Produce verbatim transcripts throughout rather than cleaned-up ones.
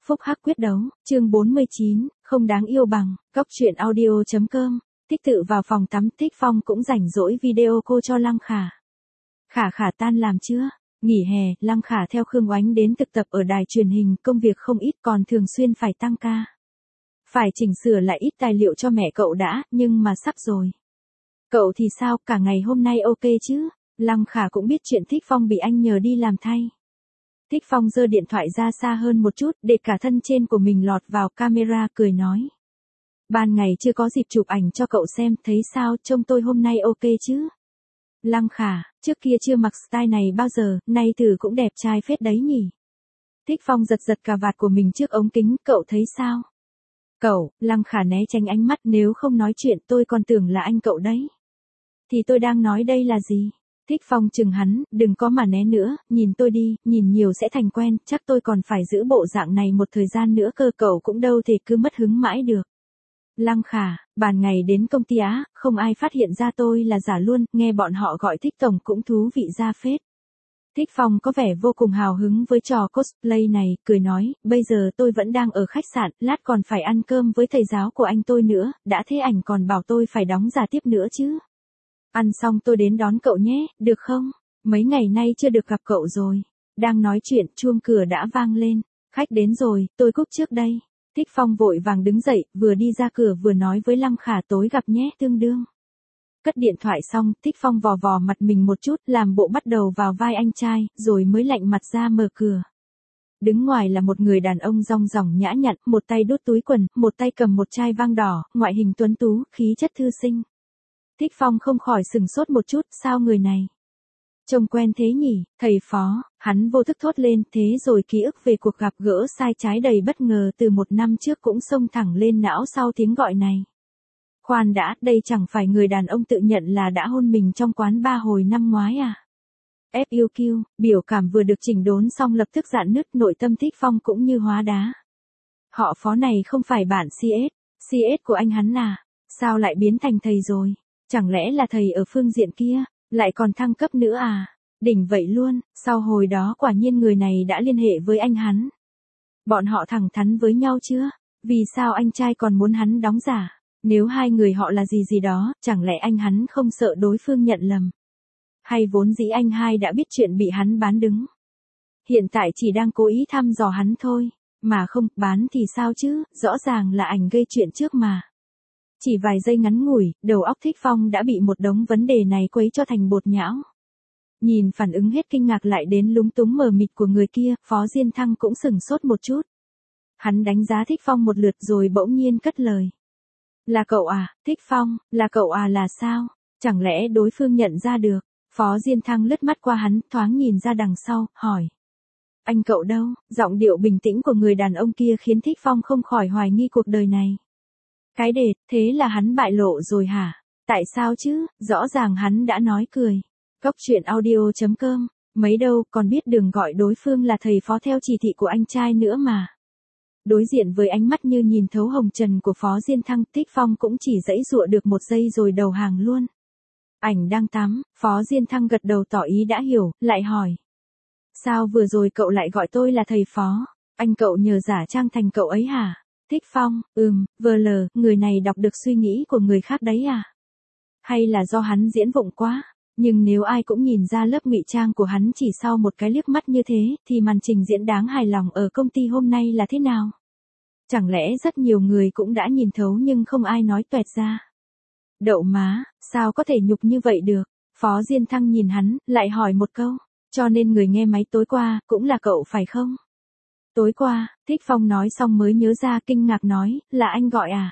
Phúc hắc quyết đấu, chương bốn mươi chín, không đáng yêu bằng, góc truyện audio chấm com, Thích tự vào phòng tắm, Thích Phong cũng rảnh rỗi video cô cho Lăng Khả. Khả Khả tan làm chưa? Nghỉ hè, Lăng Khả theo Khương Oánh đến thực tập ở đài truyền hình, công việc không ít còn thường xuyên phải tăng ca. Phải chỉnh sửa lại ít tài liệu cho mẹ cậu đã, nhưng mà sắp rồi. Cậu thì sao, cả ngày hôm nay ok chứ? Lăng Khả cũng biết chuyện Thích Phong bị anh nhờ đi làm thay. Thích Phong giơ điện thoại ra xa hơn một chút, để cả thân trên của mình lọt vào camera, cười nói. Ban ngày chưa có dịp chụp ảnh cho cậu xem, thấy sao, trông tôi hôm nay ok chứ? Lăng Khả, trước kia chưa mặc style này bao giờ, nay thử cũng đẹp trai phết đấy nhỉ? Thích Phong giật giật cà vạt của mình trước ống kính, cậu thấy sao? Cậu, Lăng Khả né tránh ánh mắt, nếu không nói chuyện tôi còn tưởng là anh cậu đấy. Thì tôi đang nói đây là gì? Thích Phong chừng hắn, đừng có mà né nữa, nhìn tôi đi, nhìn nhiều sẽ thành quen, chắc tôi còn phải giữ bộ dạng này một thời gian nữa cơ, cậu cũng đâu thể cứ mất hứng mãi được. Lăng Khả, bàn ngày đến công ty á, không ai phát hiện ra tôi là giả luôn, nghe bọn họ gọi Thích Tổng cũng thú vị ra phết. Thích Phong có vẻ vô cùng hào hứng với trò cosplay này, cười nói, bây giờ tôi vẫn đang ở khách sạn, lát còn phải ăn cơm với thầy giáo của anh tôi nữa, đã thế ảnh còn bảo tôi phải đóng giả tiếp nữa chứ. Ăn xong tôi đến đón cậu nhé, được không? Mấy ngày nay chưa được gặp cậu rồi. Đang nói chuyện, chuông cửa đã vang lên. Khách đến rồi, tôi cúp trước đây. Thích Phong vội vàng đứng dậy, vừa đi ra cửa vừa nói với Lăng Khả, tối gặp nhé, tương đương. Cất điện thoại xong, Thích Phong vò vò mặt mình một chút, làm bộ bắt đầu vào vai anh trai, rồi mới lạnh mặt ra mở cửa. Đứng ngoài là một người đàn ông rong ròng nhã nhặn, một tay đút túi quần, một tay cầm một chai vang đỏ, ngoại hình tuấn tú, khí chất thư sinh. Thích Phong không khỏi sừng sốt một chút, sao người này trông quen thế nhỉ, thầy Phó, hắn vô thức thốt lên, thế rồi ký ức về cuộc gặp gỡ sai trái đầy bất ngờ từ một năm trước cũng xông thẳng lên não sau tiếng gọi này. Khoan đã, đây chẳng phải người đàn ông tự nhận là đã hôn mình trong quán ba hồi năm ngoái à? ép u quy, biểu cảm vừa được chỉnh đốn xong lập tức rạn nứt, nội tâm Thích Phong cũng như hóa đá. Họ Phó này không phải bạn xê ét, xê ét của anh hắn à? Sao lại biến thành thầy rồi? Chẳng lẽ là thầy ở phương diện kia, lại còn thăng cấp nữa à? Đỉnh vậy luôn, sau hồi đó quả nhiên người này đã liên hệ với anh hắn. Bọn họ thẳng thắn với nhau chưa? Vì sao anh trai còn muốn hắn đóng giả? Nếu hai người họ là gì gì đó, chẳng lẽ anh hắn không sợ đối phương nhận lầm? Hay vốn dĩ anh hai đã biết chuyện bị hắn bán đứng? Hiện tại chỉ đang cố ý thăm dò hắn thôi, mà không, bán thì sao chứ, rõ ràng là ảnh gây chuyện trước mà. Chỉ vài giây ngắn ngủi, đầu óc Thích Phong đã bị một đống vấn đề này quấy cho thành bột nhão. Nhìn phản ứng hết kinh ngạc lại đến lúng túng mờ mịt của người kia, Phó Diên Thăng cũng sửng sốt một chút. Hắn đánh giá Thích Phong một lượt rồi bỗng nhiên cất lời. Là cậu à, Thích Phong, là cậu à là sao? Chẳng lẽ đối phương nhận ra được? Phó Diên Thăng lướt mắt qua hắn, thoáng nhìn ra đằng sau, hỏi. Anh cậu đâu? Giọng điệu bình tĩnh của người đàn ông kia khiến Thích Phong không khỏi hoài nghi cuộc đời này. Cái đệt, thế là hắn bại lộ rồi hả? Tại sao chứ, rõ ràng hắn đã nói cười. Góc truyện audio chấm com, mấy đâu còn biết đường gọi đối phương là thầy Phó theo chỉ thị của anh trai nữa mà. Đối diện với ánh mắt như nhìn thấu hồng trần của Phó Diên Thăng, Thích Phong cũng chỉ giãy giụa được một giây rồi đầu hàng luôn. Ảnh đang tắm, Phó Diên Thăng gật đầu tỏ ý đã hiểu, lại hỏi. Sao vừa rồi cậu lại gọi tôi là thầy Phó? Anh cậu nhờ giả trang thành cậu ấy hả? Thích Phong, ừm, vờ lờ, người này đọc được suy nghĩ của người khác đấy à? Hay là do hắn diễn vụng quá? Nhưng nếu ai cũng nhìn ra lớp ngụy trang của hắn chỉ sau một cái liếc mắt như thế, thì màn trình diễn đáng hài lòng ở công ty hôm nay là thế nào? Chẳng lẽ rất nhiều người cũng đã nhìn thấu nhưng không ai nói toẹt ra? Đậu má, sao có thể nhục như vậy được? Phó Diên Thăng nhìn hắn, lại hỏi một câu. Cho nên người nghe máy tối qua, cũng là cậu phải không? Tối qua, Thích Phong nói xong mới nhớ ra, kinh ngạc nói, là anh gọi à?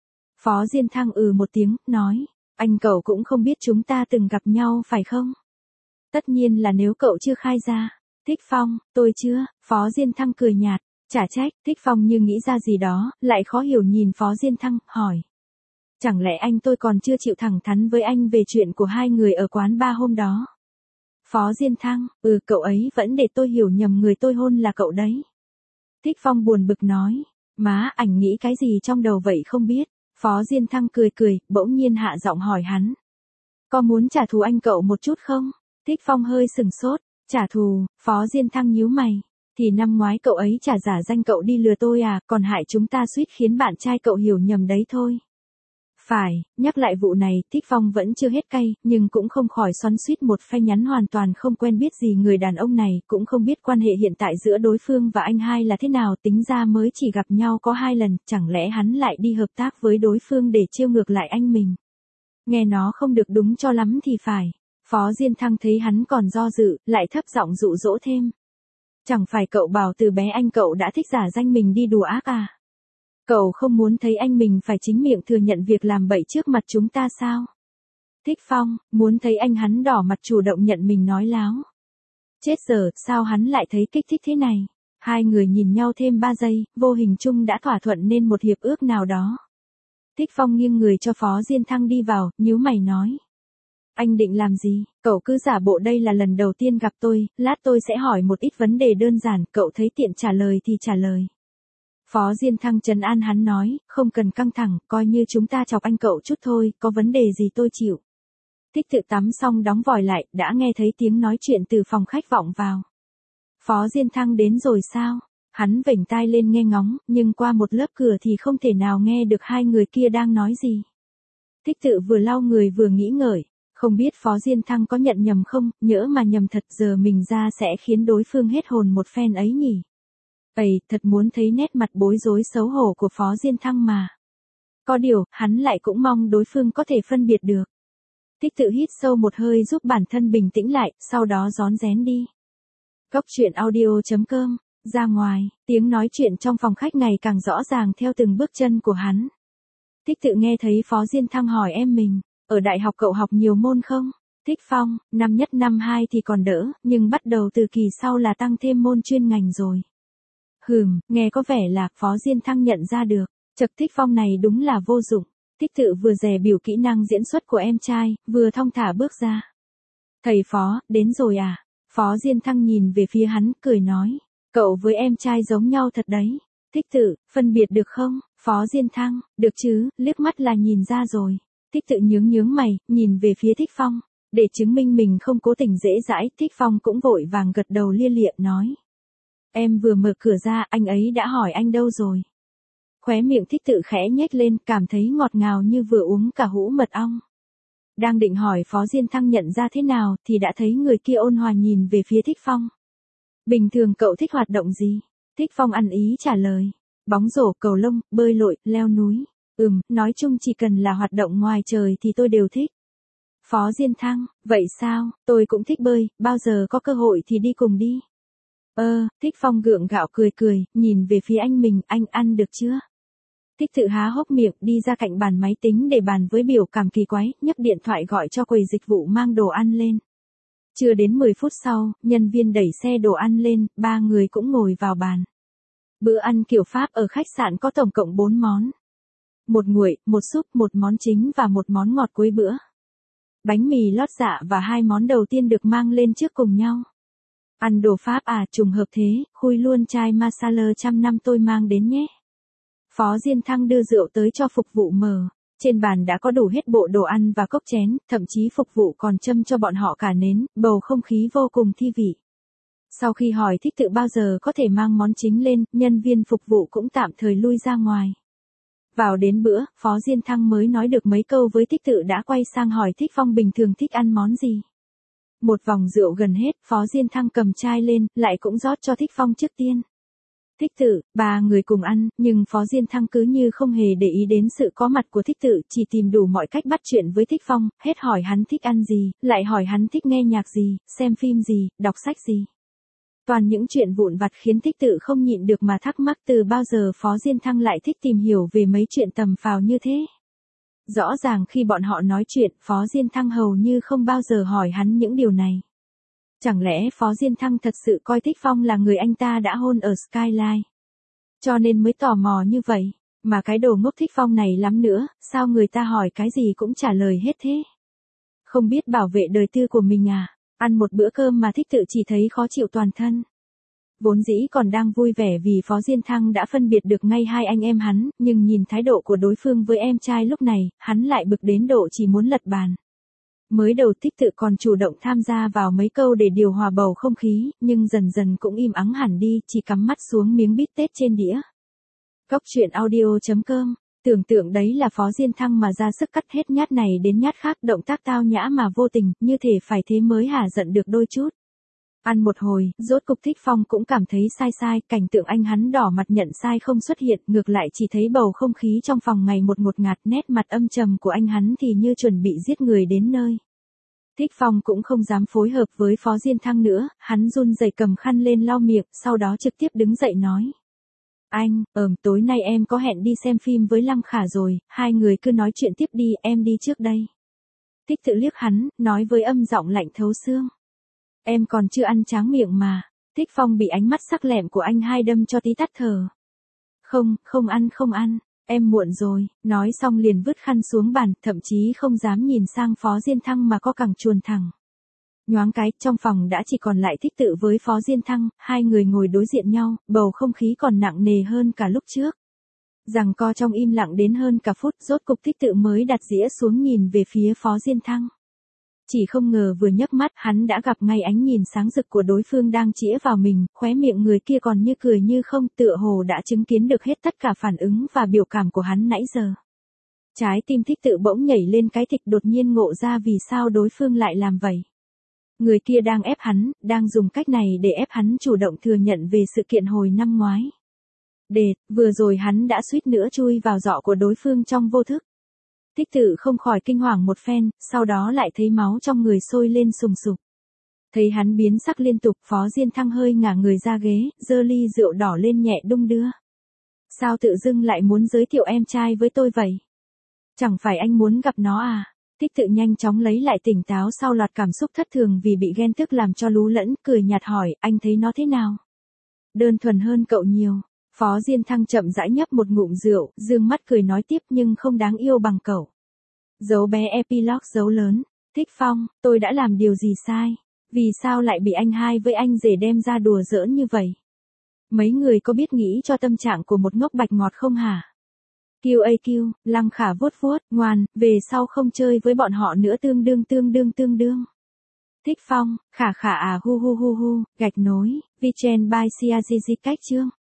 Phó Diên Thăng ừ một tiếng, nói, anh cậu cũng không biết chúng ta từng gặp nhau phải không? Tất nhiên là nếu cậu chưa khai ra. Thích Phong, tôi chưa, Phó Diên Thăng cười nhạt, chả trách. Thích Phong như nghĩ ra gì đó, lại khó hiểu nhìn Phó Diên Thăng, hỏi. Chẳng lẽ anh tôi còn chưa chịu thẳng thắn với anh về chuyện của hai người ở quán ba hôm đó? Phó Diên Thăng, ừ cậu ấy vẫn để tôi hiểu nhầm người tôi hôn là cậu đấy. Thích Phong buồn bực nói, má ảnh nghĩ cái gì trong đầu vậy không biết. Phó Diên Thăng cười cười, bỗng nhiên hạ giọng hỏi hắn. Có muốn trả thù anh cậu một chút không? Thích Phong hơi sừng sốt, trả thù, Phó Diên Thăng nhíu mày. Thì năm ngoái cậu ấy trả giả danh cậu đi lừa tôi à, còn hại chúng ta suýt khiến bạn trai cậu hiểu nhầm đấy thôi. Phải, nhắc lại vụ này, Thích Phong vẫn chưa hết cay, nhưng cũng không khỏi xoắn xuýt một phe nhắn hoàn toàn không quen biết gì người đàn ông này, cũng không biết quan hệ hiện tại giữa đối phương và anh hai là thế nào, tính ra mới chỉ gặp nhau có hai lần, chẳng lẽ hắn lại đi hợp tác với đối phương để trêu ngược lại anh mình. Nghe nó không được đúng cho lắm thì phải. Phó Diên Thăng thấy hắn còn do dự, lại thấp giọng dụ dỗ thêm. Chẳng phải cậu bảo từ bé anh cậu đã thích giả danh mình đi đùa ác à? Cậu không muốn thấy anh mình phải chính miệng thừa nhận việc làm bậy trước mặt chúng ta sao? Thích Phong, muốn thấy anh hắn đỏ mặt chủ động nhận mình nói láo. Chết giờ, sao hắn lại thấy kích thích thế này? Hai người nhìn nhau thêm ba giây, vô hình chung đã thỏa thuận nên một hiệp ước nào đó. Thích Phong nghiêng người cho Phó Diên Thăng đi vào, nhíu mày nói. Anh định làm gì? Cậu cứ giả bộ đây là lần đầu tiên gặp tôi, lát tôi sẽ hỏi một ít vấn đề đơn giản, cậu thấy tiện trả lời thì trả lời. Phó Diên Thăng trấn an hắn nói, không cần căng thẳng, coi như chúng ta chọc anh cậu chút thôi, có vấn đề gì tôi chịu. Thích Tự tắm xong đóng vòi lại, đã nghe thấy tiếng nói chuyện từ phòng khách vọng vào. Phó Diên Thăng đến rồi sao? Hắn vểnh tai lên nghe ngóng, nhưng qua một lớp cửa thì không thể nào nghe được hai người kia đang nói gì. Thích Tự vừa lau người vừa nghĩ ngợi, không biết Phó Diên Thăng có nhận nhầm không, nhỡ mà nhầm thật giờ mình ra sẽ khiến đối phương hết hồn một phen ấy nhỉ. Ây, thật muốn thấy nét mặt bối rối xấu hổ của Phó Diên Thăng mà. Có điều, hắn lại cũng mong đối phương có thể phân biệt được. Thích Tự hít sâu một hơi giúp bản thân bình tĩnh lại, sau đó rón rén đi. Cốc truyện audio chấm com, ra ngoài, tiếng nói chuyện trong phòng khách ngày càng rõ ràng theo từng bước chân của hắn. Thích Tự nghe thấy Phó Diên Thăng hỏi em mình, ở đại học cậu học nhiều môn không? Thích Phong, năm nhất năm hai thì còn đỡ, nhưng bắt đầu từ kỳ sau là tăng thêm môn chuyên ngành rồi. Hừm, nghe có vẻ là Phó Diên Thăng nhận ra được, Chật Thích Phong này đúng là vô dụng. Thích Tự vừa dè biểu kỹ năng diễn xuất của em trai, vừa thong thả bước ra. Thầy Phó, đến rồi à? Phó Diên Thăng nhìn về phía hắn, cười nói. Cậu với em trai giống nhau thật đấy. Thích Tự, phân biệt được không? Phó Diên Thăng, được chứ, liếc mắt là nhìn ra rồi. Thích Tự nhướng nhướng mày, nhìn về phía Thích Phong. Để chứng minh mình không cố tình dễ dãi, Thích Phong cũng vội vàng gật đầu lia lịa nói. Em vừa mở cửa ra, anh ấy đã hỏi anh đâu rồi. Khóe miệng Thích Tự khẽ nhếch lên, cảm thấy ngọt ngào như vừa uống cả hũ mật ong. Đang định hỏi Phó Diên Thăng nhận ra thế nào, thì đã thấy người kia ôn hòa nhìn về phía Thích Phong. Bình thường cậu thích hoạt động gì? Thích Phong ăn ý trả lời. Bóng rổ, cầu lông, bơi lội, leo núi. Ừm, nói chung chỉ cần là hoạt động ngoài trời thì tôi đều thích. Phó Diên Thăng, vậy sao, tôi cũng thích bơi, bao giờ có cơ hội thì đi cùng đi. Ơ, Thích Phong gượng gạo cười cười, nhìn về phía anh mình, anh ăn được chưa? Thích Tự há hốc miệng, đi ra cạnh bàn máy tính để bàn với biểu cảm kỳ quái, nhấc điện thoại gọi cho quầy dịch vụ mang đồ ăn lên. Chưa đến mười phút sau, nhân viên đẩy xe đồ ăn lên, ba người cũng ngồi vào bàn. Bữa ăn kiểu Pháp ở khách sạn có tổng cộng bốn món. Một nguội, một súp, một món chính và một món ngọt cuối bữa. Bánh mì lót dạ và hai món đầu tiên được mang lên trước cùng nhau. Ăn đồ Pháp à, trùng hợp thế, khui luôn chai masala trăm năm tôi mang đến nhé. Phó Diên Thăng đưa rượu tới cho phục vụ mở. Trên bàn đã có đủ hết bộ đồ ăn và cốc chén, thậm chí phục vụ còn châm cho bọn họ cả nến, bầu không khí vô cùng thi vị. Sau khi hỏi Thích Tự bao giờ có thể mang món chính lên, nhân viên phục vụ cũng tạm thời lui ra ngoài. Vào đến bữa, Phó Diên Thăng mới nói được mấy câu với Thích Tự đã quay sang hỏi Thích Phong bình thường thích ăn món gì. Một vòng rượu gần hết, Phó Diên Thăng cầm chai lên, lại cũng rót cho Thích Phong trước tiên. Thích Tự, ba người cùng ăn, nhưng Phó Diên Thăng cứ như không hề để ý đến sự có mặt của Thích Tự, chỉ tìm đủ mọi cách bắt chuyện với Thích Phong, hết hỏi hắn thích ăn gì, lại hỏi hắn thích nghe nhạc gì, xem phim gì, đọc sách gì. Toàn những chuyện vụn vặt khiến Thích Tự không nhịn được mà thắc mắc từ bao giờ Phó Diên Thăng lại thích tìm hiểu về mấy chuyện tầm phào như thế. Rõ ràng khi bọn họ nói chuyện, Phó Diên Thăng hầu như không bao giờ hỏi hắn những điều này. Chẳng lẽ Phó Diên Thăng thật sự coi Thích Phong là người anh ta đã hôn ở Skyline? Cho nên mới tò mò như vậy, mà cái đồ ngốc Thích Phong này lắm nữa, sao người ta hỏi cái gì cũng trả lời hết thế? Không biết bảo vệ đời tư của mình à? Ăn một bữa cơm mà Thích Tự chỉ thấy khó chịu toàn thân. Vốn dĩ còn đang vui vẻ vì Phó Diên Thăng đã phân biệt được ngay hai anh em hắn, nhưng nhìn thái độ của đối phương với em trai lúc này, hắn lại bực đến độ chỉ muốn lật bàn. Mới đầu Thích Tự còn chủ động tham gia vào mấy câu để điều hòa bầu không khí, nhưng dần dần cũng im ắng hẳn đi, chỉ cắm mắt xuống miếng bít tết trên đĩa. Cóc truyện audio chấm com, tưởng tượng đấy là Phó Diên Thăng mà ra sức cắt hết nhát này đến nhát khác, động tác tao nhã mà vô tình, như thể phải thế mới hả giận được đôi chút. Ăn một hồi, rốt cục Thích Phong cũng cảm thấy sai sai, cảnh tượng anh hắn đỏ mặt nhận sai không xuất hiện, ngược lại chỉ thấy bầu không khí trong phòng ngày một ngột ngạt, nét mặt âm trầm của anh hắn thì như chuẩn bị giết người đến nơi. Thích Phong cũng không dám phối hợp với Phó Diên Thăng nữa, hắn run rẩy cầm khăn lên lau miệng, sau đó trực tiếp đứng dậy nói. Anh, ờm tối nay em có hẹn đi xem phim với Lăng Khả rồi, hai người cứ nói chuyện tiếp đi, em đi trước đây. Thích Tự liếc hắn, nói với âm giọng lạnh thấu xương. Em còn chưa ăn tráng miệng mà. Thích Phong bị ánh mắt sắc lẹm của anh hai đâm cho tí tắt thở. Không, không ăn không ăn, em muộn rồi, nói xong liền vứt khăn xuống bàn, thậm chí không dám nhìn sang Phó Diên Thăng mà co cẳng chuồn thẳng. Nhoáng cái, trong phòng đã chỉ còn lại Thích Tự với Phó Diên Thăng, hai người ngồi đối diện nhau, bầu không khí còn nặng nề hơn cả lúc trước. Giằng co trong im lặng đến hơn cả phút, rốt cục Thích Tự mới đặt dĩa xuống nhìn về phía Phó Diên Thăng. Chỉ không ngờ vừa nhấc mắt, hắn đã gặp ngay ánh nhìn sáng rực của đối phương đang chĩa vào mình, khóe miệng người kia còn như cười như không, tựa hồ đã chứng kiến được hết tất cả phản ứng và biểu cảm của hắn nãy giờ. Trái tim Thích Tự bỗng nhảy lên cái thịch, đột nhiên ngộ ra vì sao đối phương lại làm vậy. Người kia đang ép hắn, đang dùng cách này để ép hắn chủ động thừa nhận về sự kiện hồi năm ngoái. Đệt, vừa rồi hắn đã suýt nữa chui vào giọ của đối phương trong vô thức. Thích Tự không khỏi kinh hoàng một phen, sau đó lại thấy máu trong người sôi lên sùng sục. Thấy hắn biến sắc liên tục, Phó Diên Thăng hơi ngả người ra ghế, giơ ly rượu đỏ lên nhẹ đung đưa. Sao tự dưng lại muốn giới thiệu em trai với tôi vậy? Chẳng phải anh muốn gặp nó à? Thích Tự nhanh chóng lấy lại tỉnh táo sau loạt cảm xúc thất thường vì bị ghen tức làm cho lú lẫn, cười nhạt hỏi, anh thấy nó thế nào? Đơn thuần hơn cậu nhiều. Phó Diên Thăng chậm rãi nhấp một ngụm rượu, dương mắt cười nói tiếp, nhưng không đáng yêu bằng cậu. Dấu bé epilogue dấu lớn. Thích Phong, tôi đã làm điều gì sai? Vì sao lại bị anh hai với anh rể đem ra đùa giỡn như vậy? Mấy người có biết nghĩ cho tâm trạng của một ngốc bạch ngọt không hả? Kiu a kiu, Lăng Khả vuốt vuốt, ngoan, về sau không chơi với bọn họ nữa, tương đương tương đương tương đương. Thích Phong, khả khả à hu hu hu hu, gạch nối, Vichen by Siazizi cách chương.